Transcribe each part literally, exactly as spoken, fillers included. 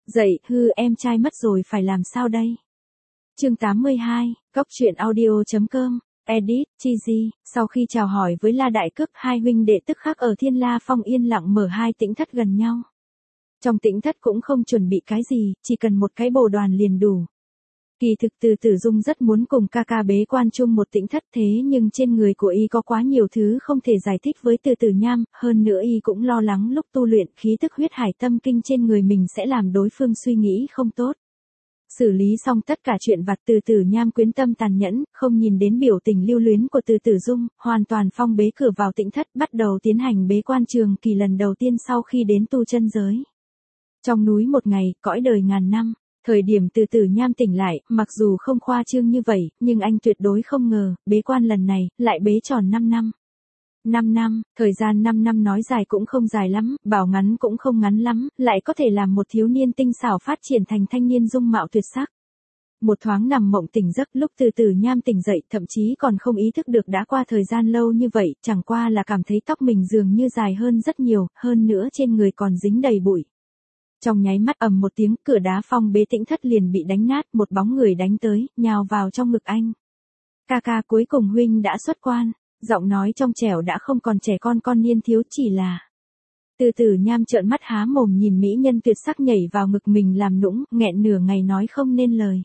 Dậy, hư em trai mất rồi phải làm sao đây? Chương tám mươi hai, Góc truyện audio chấm com, edit, Chizy, sau khi chào hỏi với La Đại Cức, hai huynh đệ tức khắc ở Thiên La Phong yên lặng mở hai tĩnh thất gần nhau. Trong tĩnh thất cũng không chuẩn bị cái gì, chỉ cần một cái bồ đoàn liền đủ. Kỳ thực Từ Tử Dung rất muốn cùng ca ca bế quan chung một tĩnh thất, thế nhưng trên người của y có quá nhiều thứ không thể giải thích với Từ Tử Nham, hơn nữa y cũng lo lắng lúc tu luyện khí tức huyết hải tâm kinh trên người mình sẽ làm đối phương suy nghĩ không tốt. Xử lý xong tất cả chuyện vặt, Từ Tử Nham quyến tâm tàn nhẫn, không nhìn đến biểu tình lưu luyến của Từ Tử Dung, hoàn toàn phong bế cửa vào tĩnh thất, bắt đầu tiến hành bế quan trường kỳ lần đầu tiên sau khi đến tu chân giới. Trong núi một ngày, cõi đời ngàn năm. Thời điểm Từ Tử Nham tỉnh lại, mặc dù không khoa trương như vậy, nhưng anh tuyệt đối không ngờ, bế quan lần này, lại bế tròn năm năm. năm năm, thời gian năm năm nói dài cũng không dài lắm, bảo ngắn cũng không ngắn lắm, lại có thể làm một thiếu niên tinh xảo phát triển thành thanh niên dung mạo tuyệt sắc. Một thoáng nằm mộng tỉnh giấc, lúc Từ Tử Nham tỉnh dậy, thậm chí còn không ý thức được đã qua thời gian lâu như vậy, chẳng qua là cảm thấy tóc mình dường như dài hơn rất nhiều, hơn nữa trên người còn dính đầy bụi. Trong nháy mắt ầm một tiếng, cửa đá phong bế tĩnh thất liền bị đánh nát, một bóng người đánh tới, nhào vào trong ngực anh. Ca ca, cuối cùng huynh đã xuất quan, giọng nói trong trẻo đã không còn trẻ con con niên thiếu, chỉ là. Từ Tử Nham trợn mắt há mồm nhìn mỹ nhân tuyệt sắc nhảy vào ngực mình làm nũng, nghẹn nửa ngày nói không nên lời.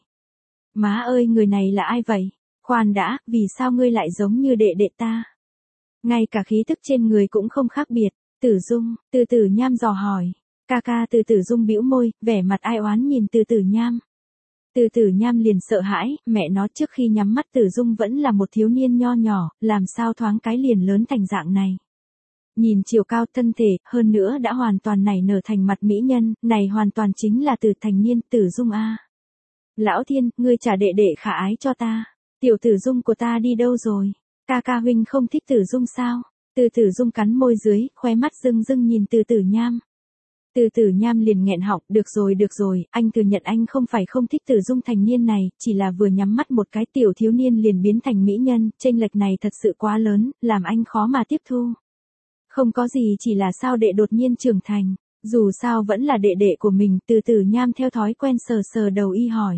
Má ơi, người này là ai vậy? Khoan đã, vì sao ngươi lại giống như đệ đệ ta? Ngay cả khí tức trên người cũng không khác biệt. Tử Dung, Từ Tử Nham dò hỏi. Ca ca. Từ Tử Dung bĩu môi, vẻ mặt ai oán nhìn Từ Tử Nham. Từ Tử Nham liền sợ hãi, mẹ nó, trước khi nhắm mắt Tử Dung vẫn là một thiếu niên nho nhỏ, làm sao thoáng cái liền lớn thành dạng này. Nhìn chiều cao thân thể, hơn nữa đã hoàn toàn nảy nở thành mặt mỹ nhân, này hoàn toàn chính là từ thành niên Tử Dung a. Lão thiên, ngươi trả đệ đệ khả ái cho ta. Tiểu Tử Dung của ta đi đâu rồi? Ca ca huynh không thích Tử Dung sao? Từ Tử Dung cắn môi dưới, khóe mắt rưng rưng nhìn Từ Tử Nham. Từ Tử Nham liền nghẹn họng, được rồi được rồi, anh thừa nhận anh không phải không thích Tử Dung thành niên này, chỉ là vừa nhắm mắt một cái tiểu thiếu niên liền biến thành mỹ nhân, chênh lệch này thật sự quá lớn, làm anh khó mà tiếp thu. Không có gì, chỉ là sao đệ đột nhiên trưởng thành, dù sao vẫn là đệ đệ của mình. Từ Tử Nham theo thói quen sờ sờ đầu y hỏi.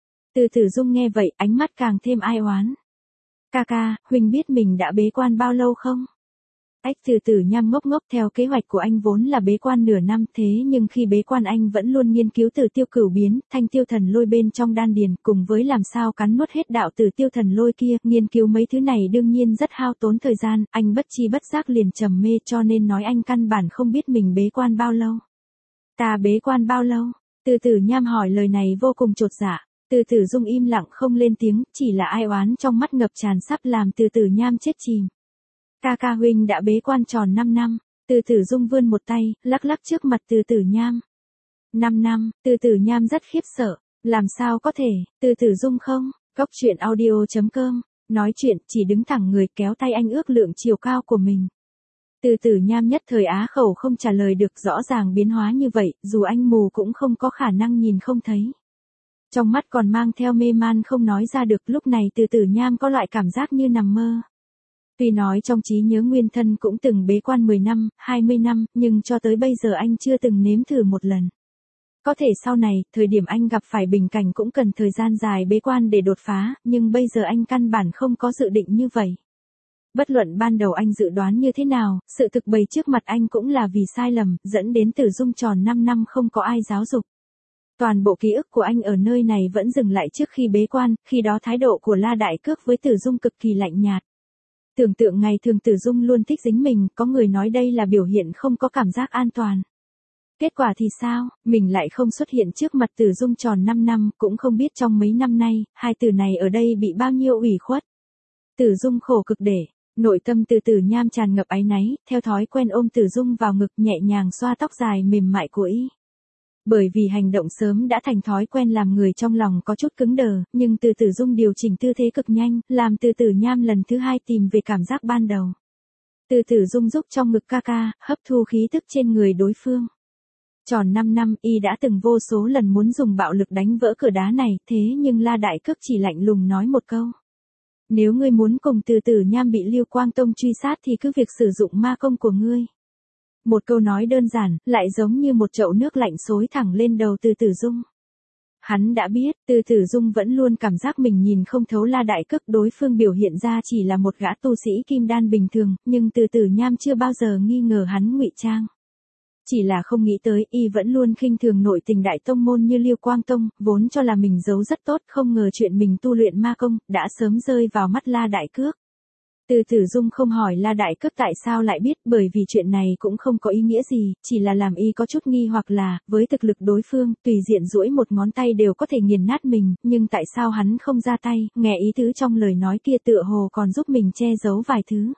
Từ Tử Dung nghe vậy, ánh mắt càng thêm ai oán. Ca ca, huynh biết mình đã bế quan bao lâu không? Ách. Từ Tử Nham ngốc ngốc, theo kế hoạch của anh vốn là bế quan nửa năm, thế nhưng khi bế quan anh vẫn luôn nghiên cứu Tử Tiêu Cửu Biến, thanh tiêu thần lôi bên trong đan điền, cùng với làm sao cắn nuốt hết đạo Tử Tiêu thần lôi kia, nghiên cứu mấy thứ này đương nhiên rất hao tốn thời gian, anh bất chi bất giác liền trầm mê, cho nên nói anh căn bản không biết mình bế quan bao lâu. Ta bế quan bao lâu? Từ Tử Nham hỏi lời này vô cùng chột dạ. Từ Tử Dung im lặng không lên tiếng, chỉ là ai oán trong mắt ngập tràn sắp làm Từ Tử Nham chết chìm. Ca ca huynh đã bế quan tròn năm năm. Từ Tử Dung vươn một tay, lắc lắc trước mặt Từ Tử Nham. năm năm, Từ Tử Nham rất khiếp sợ. Làm sao có thể? Từ Tử Dung không? Góc truyện audio chấm com, nói chuyện, chỉ đứng thẳng người kéo tay anh ước lượng chiều cao của mình. Từ Tử Nham nhất thời á khẩu không trả lời được, rõ ràng biến hóa như vậy, dù anh mù cũng không có khả năng nhìn không thấy. Trong mắt còn mang theo mê man không nói ra được, lúc này Từ Tử Nham có loại cảm giác như nằm mơ. Tuy nói trong trí nhớ nguyên thân cũng từng bế quan mười năm, hai mươi năm, nhưng cho tới bây giờ anh chưa từng nếm thử một lần. Có thể sau này, thời điểm anh gặp phải bình cảnh cũng cần thời gian dài bế quan để đột phá, nhưng bây giờ anh căn bản không có dự định như vậy. Bất luận ban đầu anh dự đoán như thế nào, sự thực bày trước mặt anh cũng là vì sai lầm, dẫn đến Tử Dung tròn năm năm không có ai giáo dục. Toàn bộ ký ức của anh ở nơi này vẫn dừng lại trước khi bế quan, khi đó thái độ của La Đại Cước với Tử Dung cực kỳ lạnh nhạt. Tưởng tượng ngày thường Tử Dung luôn thích dính mình, có người nói đây là biểu hiện không có cảm giác an toàn. Kết quả thì sao, mình lại không xuất hiện trước mặt Tử Dung tròn năm năm, cũng không biết trong mấy năm nay, hai từ này ở đây bị bao nhiêu ủy khuất. Tử Dung khổ cực để, nội tâm Từ Tử Nham tràn ngập áy náy, theo thói quen ôm Tử Dung vào ngực nhẹ nhàng xoa tóc dài mềm mại của y. Bởi vì hành động sớm đã thành thói quen làm người trong lòng có chút cứng đờ, nhưng Từ Tử Dung điều chỉnh tư thế cực nhanh, làm Từ Tử Nham lần thứ hai tìm về cảm giác ban đầu. Từ Tử Dung giúp trong ngực ca ca, hấp thu khí tức trên người đối phương. Tròn năm năm, y đã từng vô số lần muốn dùng bạo lực đánh vỡ cửa đá này, thế nhưng La Đại Cước chỉ lạnh lùng nói một câu. Nếu ngươi muốn cùng Từ Tử Nham bị Lưu Quang Tông truy sát thì cứ việc sử dụng ma công của ngươi. Một câu nói đơn giản, lại giống như một chậu nước lạnh xối thẳng lên đầu Từ Tử Dung. Hắn đã biết, Từ Tử Dung vẫn luôn cảm giác mình nhìn không thấu La Đại Cức, đối phương biểu hiện ra chỉ là một gã tu sĩ kim đan bình thường, nhưng Từ Tử Nham chưa bao giờ nghi ngờ hắn ngụy trang. Chỉ là không nghĩ tới, y vẫn luôn khinh thường nội tình đại tông môn như Liêu Quang Tông, vốn cho là mình giấu rất tốt, không ngờ chuyện mình tu luyện ma công, đã sớm rơi vào mắt La Đại Cước. Từ Tử Dung không hỏi La Đại Cước tại sao lại biết, bởi vì chuyện này cũng không có ý nghĩa gì, chỉ là làm y có chút nghi hoặc là, với thực lực đối phương, tùy diện duỗi một ngón tay đều có thể nghiền nát mình, nhưng tại sao hắn không ra tay, nghe ý tứ trong lời nói kia tựa hồ còn giúp mình che giấu vài thứ.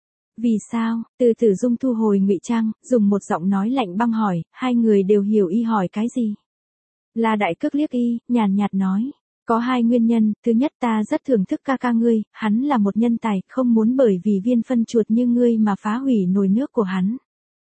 Vì sao? Từ Tử Dung thu hồi ngụy trang, dùng một giọng nói lạnh băng hỏi, hai người đều hiểu y hỏi cái gì. La Đại Cước liếc y, nhàn nhạt nói. Có hai nguyên nhân, thứ nhất ta rất thưởng thức ca ca ngươi, hắn là một nhân tài, không muốn bởi vì viên phân chuột như ngươi mà phá hủy nồi nước của hắn.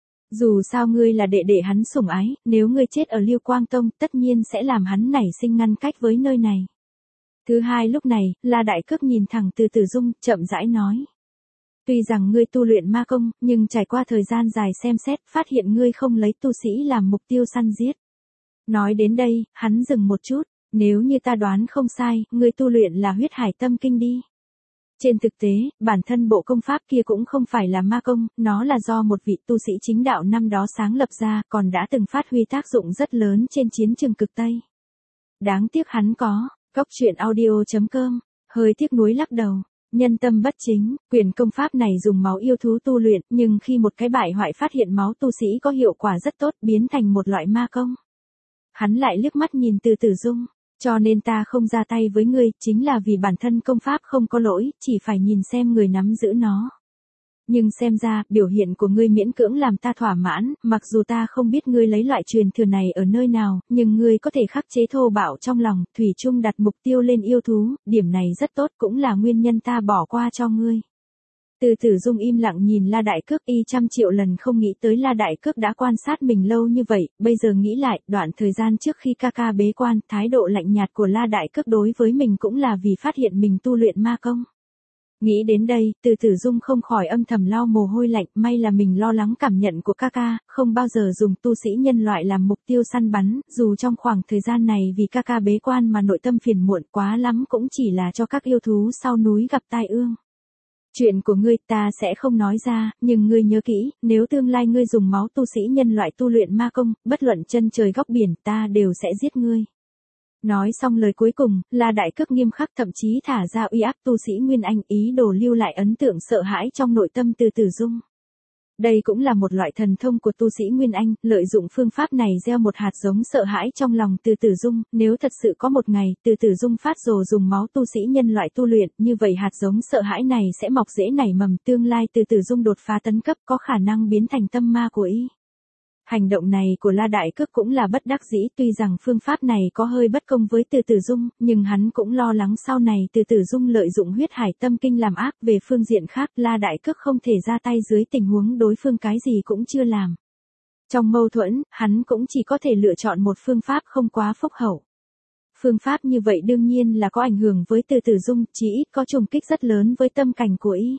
Dù sao ngươi là đệ đệ hắn sủng ái, nếu ngươi chết ở Liêu Quang Tông, tất nhiên sẽ làm hắn nảy sinh ngăn cách với nơi này. Thứ hai lúc này, La Đại Cước nhìn thẳng Từ Tử Dung, chậm rãi nói. Tuy rằng ngươi tu luyện ma công, nhưng trải qua thời gian dài xem xét, phát hiện ngươi không lấy tu sĩ làm mục tiêu săn giết. Nói đến đây, hắn dừng một chút. Nếu như ta đoán không sai, ngươi tu luyện là huyết hải tâm kinh đi. Trên thực tế, bản thân bộ công pháp kia cũng không phải là ma công, nó là do một vị tu sĩ chính đạo năm đó sáng lập ra, còn đã từng phát huy tác dụng rất lớn trên chiến trường cực Tây. Đáng tiếc hắn có, Cốc Truyện Audio chấm com, hơi tiếc nuối lắc đầu. Nhân tâm bất chính, quyền công pháp này dùng máu yêu thú tu luyện, nhưng khi một cái bại hoại phát hiện máu tu sĩ có hiệu quả rất tốt, biến thành một loại ma công. Hắn lại liếc mắt nhìn Từ Tử Dung. Cho nên ta không ra tay với ngươi, chính là vì bản thân công pháp không có lỗi, chỉ phải nhìn xem người nắm giữ nó. Nhưng xem ra, biểu hiện của ngươi miễn cưỡng làm ta thỏa mãn, mặc dù ta không biết ngươi lấy loại truyền thừa này ở nơi nào, nhưng ngươi có thể khắc chế thô bạo trong lòng, thủy chung đặt mục tiêu lên yêu thú, điểm này rất tốt, cũng là nguyên nhân ta bỏ qua cho ngươi. Từ Tử Dung im lặng nhìn La Đại Cước, y trăm triệu lần không nghĩ tới La Đại Cước đã quan sát mình lâu như vậy, bây giờ nghĩ lại, đoạn thời gian trước khi ca ca bế quan, thái độ lạnh nhạt của La Đại Cước đối với mình cũng là vì phát hiện mình tu luyện ma công. Nghĩ đến đây, Từ Tử Dung không khỏi âm thầm lau mồ hôi lạnh, may là mình lo lắng cảm nhận của ca ca, không bao giờ dùng tu sĩ nhân loại làm mục tiêu săn bắn, dù trong khoảng thời gian này vì ca ca bế quan mà nội tâm phiền muộn quá lắm cũng chỉ là cho các yêu thú sau núi gặp tai ương. Chuyện của ngươi ta sẽ không nói ra, nhưng ngươi nhớ kỹ, nếu tương lai ngươi dùng máu tu sĩ nhân loại tu luyện ma công, bất luận chân trời góc biển ta đều sẽ giết ngươi. Nói xong lời cuối cùng, La Đại Cước nghiêm khắc thậm chí thả ra uy áp tu sĩ Nguyên Anh, ý đồ lưu lại ấn tượng sợ hãi trong nội tâm Từ Tử Dung. Đây cũng là một loại thần thông của tu sĩ Nguyên Anh, lợi dụng phương pháp này gieo một hạt giống sợ hãi trong lòng Từ Tử Dung, nếu thật sự có một ngày, Từ Tử Dung phát rồ dùng máu tu sĩ nhân loại tu luyện, như vậy hạt giống sợ hãi này sẽ mọc rễ nảy mầm, tương lai Từ Tử Dung đột phá tấn cấp có khả năng biến thành tâm ma của y. Hành động này của La Đại Cước cũng là bất đắc dĩ, tuy rằng phương pháp này có hơi bất công với Từ Tử Dung, nhưng hắn cũng lo lắng sau này Từ Tử Dung lợi dụng huyết hải tâm kinh làm ác. Về phương diện khác, La Đại Cước không thể ra tay dưới tình huống đối phương cái gì cũng chưa làm. Trong mâu thuẫn, hắn cũng chỉ có thể lựa chọn một phương pháp không quá phúc hậu. Phương pháp như vậy đương nhiên là có ảnh hưởng với Từ Tử Dung, chỉ ít có trùng kích rất lớn với tâm cảnh của y.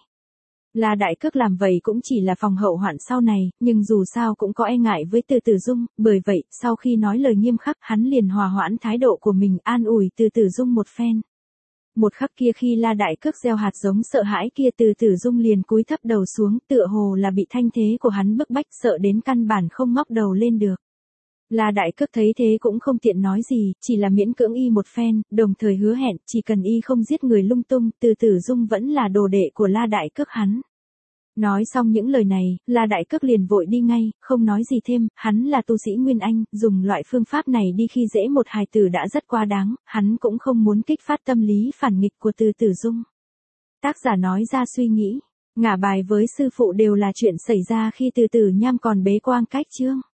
La Đại Cước làm vậy cũng chỉ là phòng hậu hoạn sau này, nhưng dù sao cũng có e ngại với Từ Tử Dung, bởi vậy, sau khi nói lời nghiêm khắc, hắn liền hòa hoãn thái độ của mình, an ủi Từ Tử Dung một phen. Một khắc kia khi La Đại Cước gieo hạt giống sợ hãi kia, Từ Tử Dung liền cúi thấp đầu xuống, tựa hồ là bị thanh thế của hắn bức bách, sợ đến căn bản không ngóc đầu lên được. La Đại Cước thấy thế cũng không tiện nói gì, chỉ là miễn cưỡng y một phen, đồng thời hứa hẹn, chỉ cần y không giết người lung tung, Từ Tử Dung vẫn là đồ đệ của La Đại Cước hắn. Nói xong những lời này, La Đại Cước liền vội đi ngay, không nói gì thêm, hắn là tu sĩ Nguyên Anh, dùng loại phương pháp này đi khi dễ một hài tử đã rất quá đáng, hắn cũng không muốn kích phát tâm lý phản nghịch của Từ Tử Dung. Tác giả nói ra suy nghĩ, ngả bài với sư phụ đều là chuyện xảy ra khi Từ Tử Nham còn bế quan cách chương.